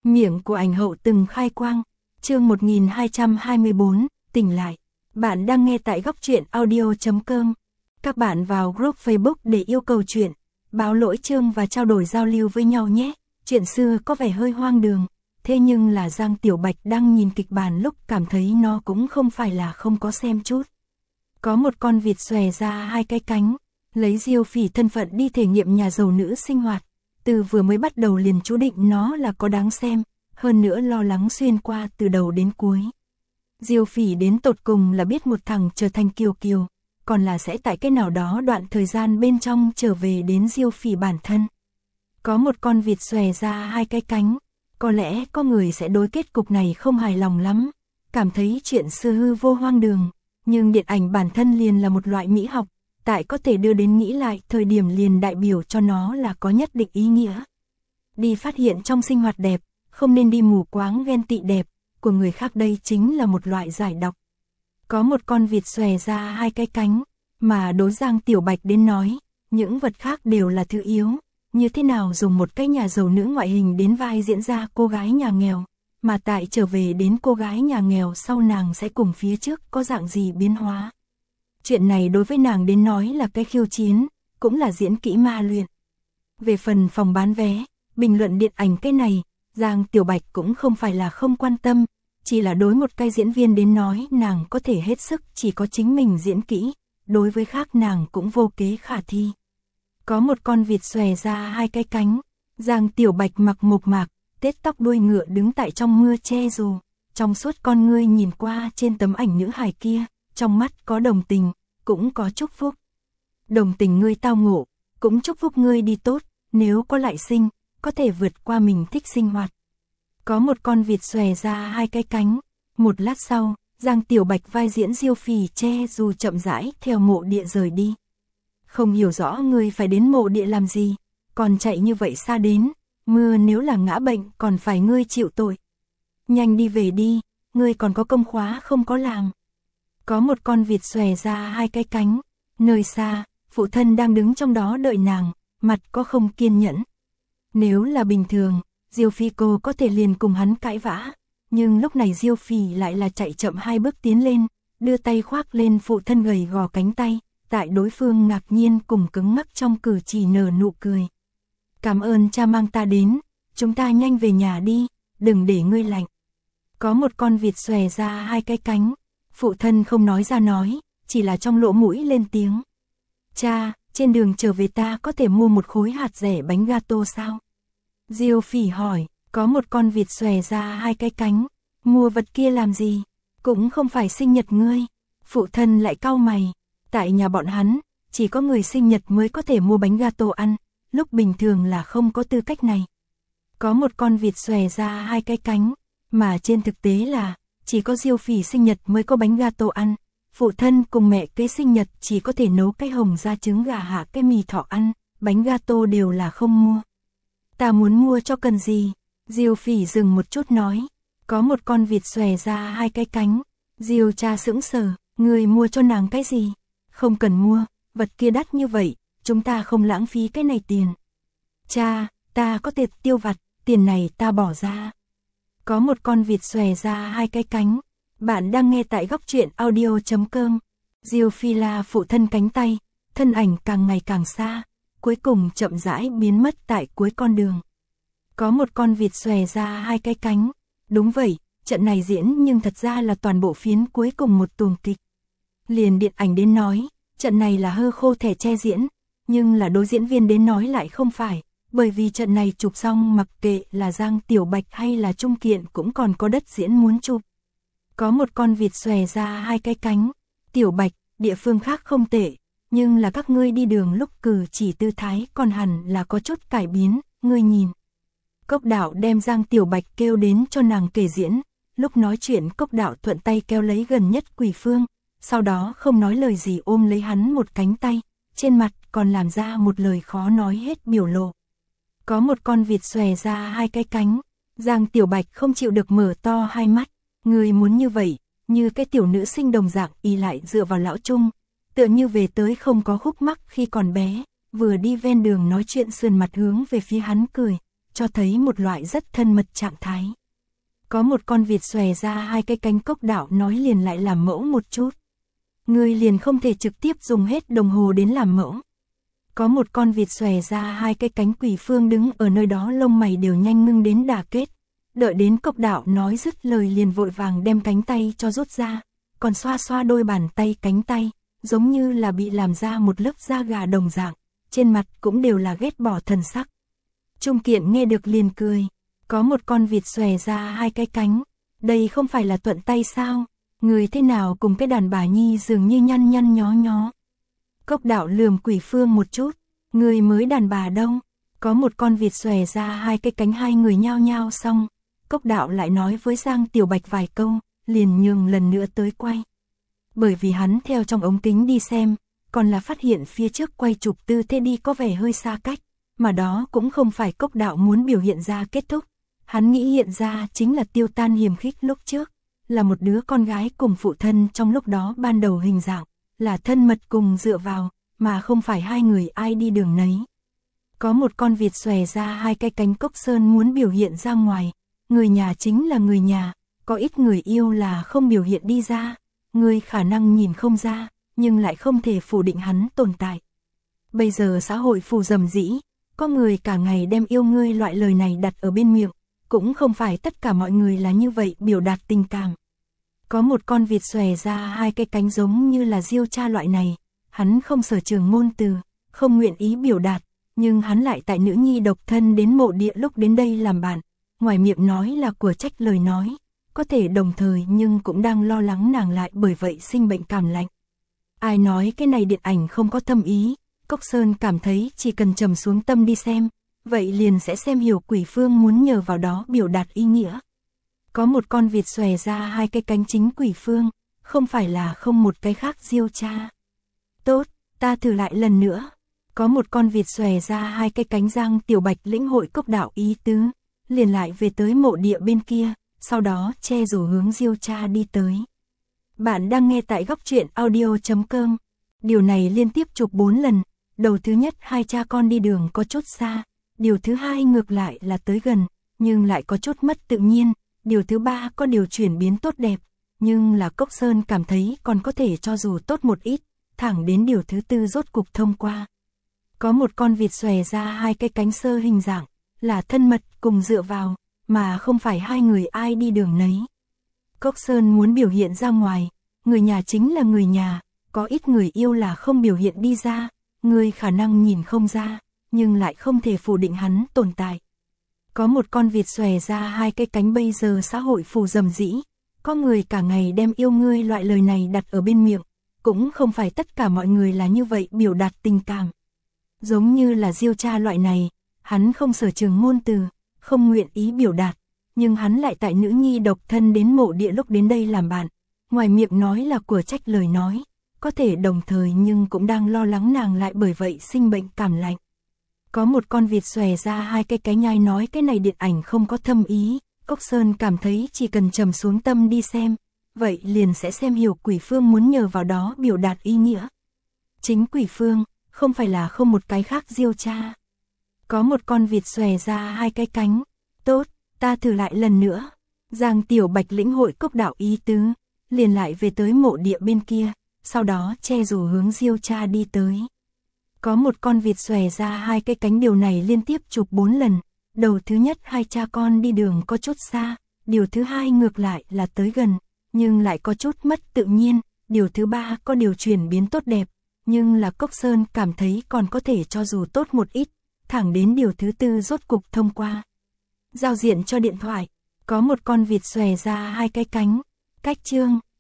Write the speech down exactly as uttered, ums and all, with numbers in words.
Miệng của ảnh hậu từng khai quang. Chương một nghìn hai trăm hai mươi bốn, tỉnh lại. Bạn đang nghe tại góc truyện audio chấm com. Các bạn vào group Facebook để yêu cầu chuyện, báo lỗi chương và trao đổi giao lưu với nhau nhé. Chuyện xưa có vẻ hơi hoang đường, thế nhưng là Giang Tiểu Bạch đang nhìn kịch bản lúc cảm thấy nó cũng không phải là không có xem chút. Có một con vịt xòe ra hai cái cánh, lấy Diêu Phỉ thân phận đi thể nghiệm nhà giàu nữ sinh hoạt. Từ vừa mới bắt đầu liền chú định nó là có đáng xem, hơn nữa lo lắng xuyên qua từ đầu đến cuối. Diêu Phỉ đến tột cùng là biết một thằng trở thành kiều kiều, còn là sẽ tại cái nào đó đoạn thời gian bên trong trở về đến Diêu Phỉ bản thân. Có một con vịt xòe ra hai cái cánh, có lẽ có người sẽ đối kết cục này không hài lòng lắm, cảm thấy chuyện xưa hư vô hoang đường, nhưng điện ảnh bản thân liền là một loại mỹ học, tại có thể đưa đến nghĩ lại thời điểm liền đại biểu cho nó là có nhất định ý nghĩa. Đi phát hiện trong sinh hoạt đẹp, không nên đi mù quáng ghen tị đẹp, của người khác đây chính là một loại giải độc. Có một con vịt xòe ra hai cái cánh, mà đối Giang Tiểu Bạch đến nói, những vật khác đều là thứ yếu, như thế nào dùng một cái nhà giàu nữ ngoại hình đến vai diễn ra cô gái nhà nghèo, mà tại trở về đến cô gái nhà nghèo sau nàng sẽ cùng phía trước có dạng gì biến hóa. Chuyện này đối với nàng đến nói là cái khiêu chiến, cũng là diễn kỹ ma luyện. Về phần phòng bán vé, bình luận điện ảnh cái này, Giang Tiểu Bạch cũng không phải là không quan tâm, chỉ là đối một cái diễn viên đến nói nàng có thể hết sức chỉ có chính mình diễn kỹ, đối với khác nàng cũng vô kế khả thi. Có một con vịt xòe ra hai cái cánh, Giang Tiểu Bạch mặc mộc mạc, tết tóc đuôi ngựa đứng tại trong mưa che dù, trong suốt con ngươi nhìn qua trên tấm ảnh nữ hài kia, trong mắt có đồng tình, cũng có chúc phúc. Đồng tình ngươi tao ngộ, cũng chúc phúc ngươi đi tốt, nếu có lại sinh, có thể vượt qua mình thích sinh hoạt. Có một con vịt xòe ra hai cái cánh, một lát sau, Giang Tiểu Bạch vai diễn Diêu Phỉ che dù chậm rãi theo mộ địa rời đi. Không hiểu rõ ngươi phải đến mộ địa làm gì, còn chạy như vậy xa đến, mưa nếu là ngã bệnh còn phải ngươi chịu tội. Nhanh đi về đi, ngươi còn có công khóa không có làm. Có một con vịt xòe ra hai cái cánh, nơi xa, phụ thân đang đứng trong đó đợi nàng, mặt có không kiên nhẫn. Nếu là bình thường, Diêu Phi cô có thể liền cùng hắn cãi vã, nhưng lúc này Diêu Phỉ lại là chạy chậm hai bước tiến lên, đưa tay khoác lên phụ thân gầy gò cánh tay, tại đối phương ngạc nhiên cùng cứng ngắc trong cử chỉ nở nụ cười. Cảm ơn cha mang ta đến, chúng ta nhanh về nhà đi, đừng để ngươi lạnh. Có một con vịt xòe ra hai cái cánh, phụ thân không nói ra nói, chỉ là trong lỗ mũi lên tiếng. Cha, trên đường trở về ta có thể mua một khối hạt dẻ bánh gato sao? Diêu Phỉ hỏi, có một con vịt xòe ra hai cái cánh, mua vật kia làm gì? Cũng không phải sinh nhật ngươi. Phụ thân lại cau mày, tại nhà bọn hắn, chỉ có người sinh nhật mới có thể mua bánh gato ăn, lúc bình thường là không có tư cách này. Có một con vịt xòe ra hai cái cánh, mà trên thực tế là, chỉ có Diêu Phỉ sinh nhật mới có bánh gato ăn, phụ thân cùng mẹ kế sinh nhật chỉ có thể nấu cái hồng ra trứng gà hạ cái mì thỏ ăn, bánh gato đều là không mua. Ta muốn mua cho cần gì? Diêu Phỉ dừng một chút nói, có một con vịt xòe ra hai cái cánh, Diêu cha sững sờ, người mua cho nàng cái gì? Không cần mua, vật kia đắt như vậy, chúng ta không lãng phí cái này tiền. Cha, ta có tiền tiêu vặt, tiền này ta bỏ ra. Có một con vịt xòe ra hai cái cánh, bạn đang nghe tại góc truyện audio chấm com. Diêu Phi la phụ thân cánh tay, thân ảnh càng ngày càng xa, cuối cùng chậm rãi biến mất tại cuối con đường. Có một con vịt xòe ra hai cái cánh, đúng vậy, trận này diễn nhưng thật ra là toàn bộ phiến cuối cùng một tuồng kịch. Liền điện ảnh đến nói, trận này là hơ khô thẻ che diễn, nhưng là đối diễn viên đến nói lại không phải, bởi vì trận này chụp xong mặc kệ là Giang Tiểu Bạch hay là Trung Kiện cũng còn có đất diễn muốn chụp. Có một con vịt xòe ra hai cái cánh, Tiểu Bạch, địa phương khác không tệ, nhưng là các ngươi đi đường lúc cử chỉ tư thái còn hẳn là có chút cải biến, ngươi nhìn. Cốc Đạo đem Giang Tiểu Bạch kêu đến cho nàng kể diễn, lúc nói chuyện Cốc Đạo thuận tay kéo lấy gần nhất Quỷ Phương, sau đó không nói lời gì ôm lấy hắn một cánh tay, trên mặt còn làm ra một lời khó nói hết biểu lộ. Có một con vịt xòe ra hai cái cánh, Giang Tiểu Bạch không chịu được mở to hai mắt, người muốn như vậy, như cái tiểu nữ sinh đồng dạng y lại dựa vào lão Trung, tựa như về tới không có khúc mắc khi còn bé, vừa đi ven đường nói chuyện sườn mặt hướng về phía hắn cười, cho thấy một loại rất thân mật trạng thái. Có một con vịt xòe ra hai cái cánh, Cốc Đạo nói liền lại làm mẫu một chút. Ngươi liền không thể trực tiếp dùng hết đồng hồ đến làm mẫu. Có một con vịt xòe ra hai cái cánh, Quỷ Phương đứng ở nơi đó lông mày đều nhanh ngưng đến đà kết. Đợi đến Cốc Đạo nói dứt lời liền vội vàng đem cánh tay cho rút ra, còn xoa xoa đôi bàn tay cánh tay, giống như là bị làm ra một lớp da gà đồng dạng, trên mặt cũng đều là ghét bỏ thần sắc. Trung Kiện nghe được liền cười, có một con vịt xòe ra hai cái cánh, đây không phải là thuận tay sao, người thế nào cùng cái đàn bà nhi dường như nhăn nhăn nhó nhó. Cốc Đạo lườm Quỷ Phương một chút, người mới đàn bà đâu, có một con vịt xòe ra hai cái cánh, hai người nhao nhao xong, Cốc Đạo lại nói với Giang Tiểu Bạch vài câu, liền nhường lần nữa tới quay. Bởi vì hắn theo trong ống kính đi xem, còn là phát hiện phía trước quay chụp tư thế đi có vẻ hơi xa cách, mà đó cũng không phải Cốc Đạo muốn biểu hiện ra kết thúc. Hắn nghĩ hiện ra chính là Tiêu Tan hiềm khích lúc trước, là một đứa con gái cùng phụ thân trong lúc đó ban đầu hình dạng, là thân mật cùng dựa vào, mà không phải hai người ai đi đường nấy. Có một con vịt xòe ra hai cái cánh, Cốc Sơn muốn biểu hiện ra ngoài, người nhà chính là người nhà, có ít người yêu là không biểu hiện đi ra, người khả năng nhìn không ra, nhưng lại không thể phủ định hắn tồn tại. Bây giờ xã hội phù dầm dĩ, có người cả ngày đem yêu ngươi loại lời này đặt ở bên miệng, cũng không phải tất cả mọi người là như vậy biểu đạt tình cảm. Có một con vịt xòe ra hai cái cánh giống như là Diêu Cha loại này, hắn không sở trường ngôn từ, không nguyện ý biểu đạt, nhưng hắn lại tại nữ nhi độc thân đến mộ địa lúc đến đây làm bạn, ngoài miệng nói là của trách lời nói, có thể đồng thời nhưng cũng đang lo lắng nàng lại bởi vậy sinh bệnh cảm lạnh. Ai nói cái này điện ảnh không có thâm ý, Cốc Sơn cảm thấy chỉ cần trầm xuống tâm đi xem, vậy liền sẽ xem hiểu Quỷ Phương muốn nhờ vào đó biểu đạt ý nghĩa. Có một con vịt xòe ra hai cái cánh, chính Quỷ Phương, không phải là không một cái khác Diêu Cha. Tốt, ta thử lại lần nữa. Có một con vịt xòe ra hai cái cánh, Giang Tiểu Bạch lĩnh hội Cốc Đạo ý tứ, liền lại về tới mộ địa bên kia, sau đó che rủ hướng Diêu Cha đi tới. Bạn đang nghe tại góc truyện audio chấm com. Điều này liên tiếp chụp bốn lần, đầu thứ nhất hai cha con đi đường có chút xa, điều thứ hai ngược lại là tới gần, nhưng lại có chút mất tự nhiên, điều thứ ba có điều chuyển biến tốt đẹp, nhưng là Cốc Sơn cảm thấy còn có thể cho dù tốt một ít, thẳng đến điều thứ tư rốt cục thông qua. Có một con vịt xòe ra hai cái cánh, sơ hình dạng, là thân mật cùng dựa vào, mà không phải hai người ai đi đường nấy. Cốc Sơn muốn biểu hiện ra ngoài, người nhà chính là người nhà, có ít người yêu là không biểu hiện đi ra, người khả năng nhìn không ra, nhưng lại không thể phủ định hắn tồn tại. Có một con vịt xòe ra hai cái cánh, bây giờ xã hội phù dầm dĩ, có người cả ngày đem yêu ngươi loại lời này đặt ở bên miệng, cũng không phải tất cả mọi người là như vậy biểu đạt tình cảm. Giống như là Diêu Cha loại này, hắn không sở trường ngôn từ, không nguyện ý biểu đạt, nhưng hắn lại tại nữ nhi độc thân đến mộ địa lúc đến đây làm bạn, ngoài miệng nói là của trách lời nói, có thể đồng thời nhưng cũng đang lo lắng nàng lại bởi vậy sinh bệnh cảm lạnh. Có một con vịt xòe ra hai cái cánh, nhai nói cái này điện ảnh không có thâm ý, Cốc Sơn cảm thấy chỉ cần trầm xuống tâm đi xem, vậy liền sẽ xem hiểu Quỷ Phương muốn nhờ vào đó biểu đạt ý nghĩa. Chính Quỷ Phương, không phải là không một cái khác Diêu Cha. Có một con vịt xòe ra hai cái cánh, tốt, ta thử lại lần nữa. Giang Tiểu Bạch lĩnh hội Cốc Đạo ý tứ, liền lại về tới mộ địa bên kia, sau đó che rủ hướng Diêu Cha đi tới. Có một con vịt xòe ra hai cái cánh, điều này liên tiếp chụp bốn lần, đầu thứ nhất hai cha con đi đường có chút xa, điều thứ hai ngược lại là tới gần, nhưng lại có chút mất tự nhiên, điều thứ ba có điều chuyển biến tốt đẹp, nhưng là Cốc Sơn cảm thấy còn có thể cho dù tốt một ít, thẳng đến điều thứ tư rốt cục thông qua. Giao diện cho điện thoại, có một con vịt xòe ra hai cái cánh, cách chương.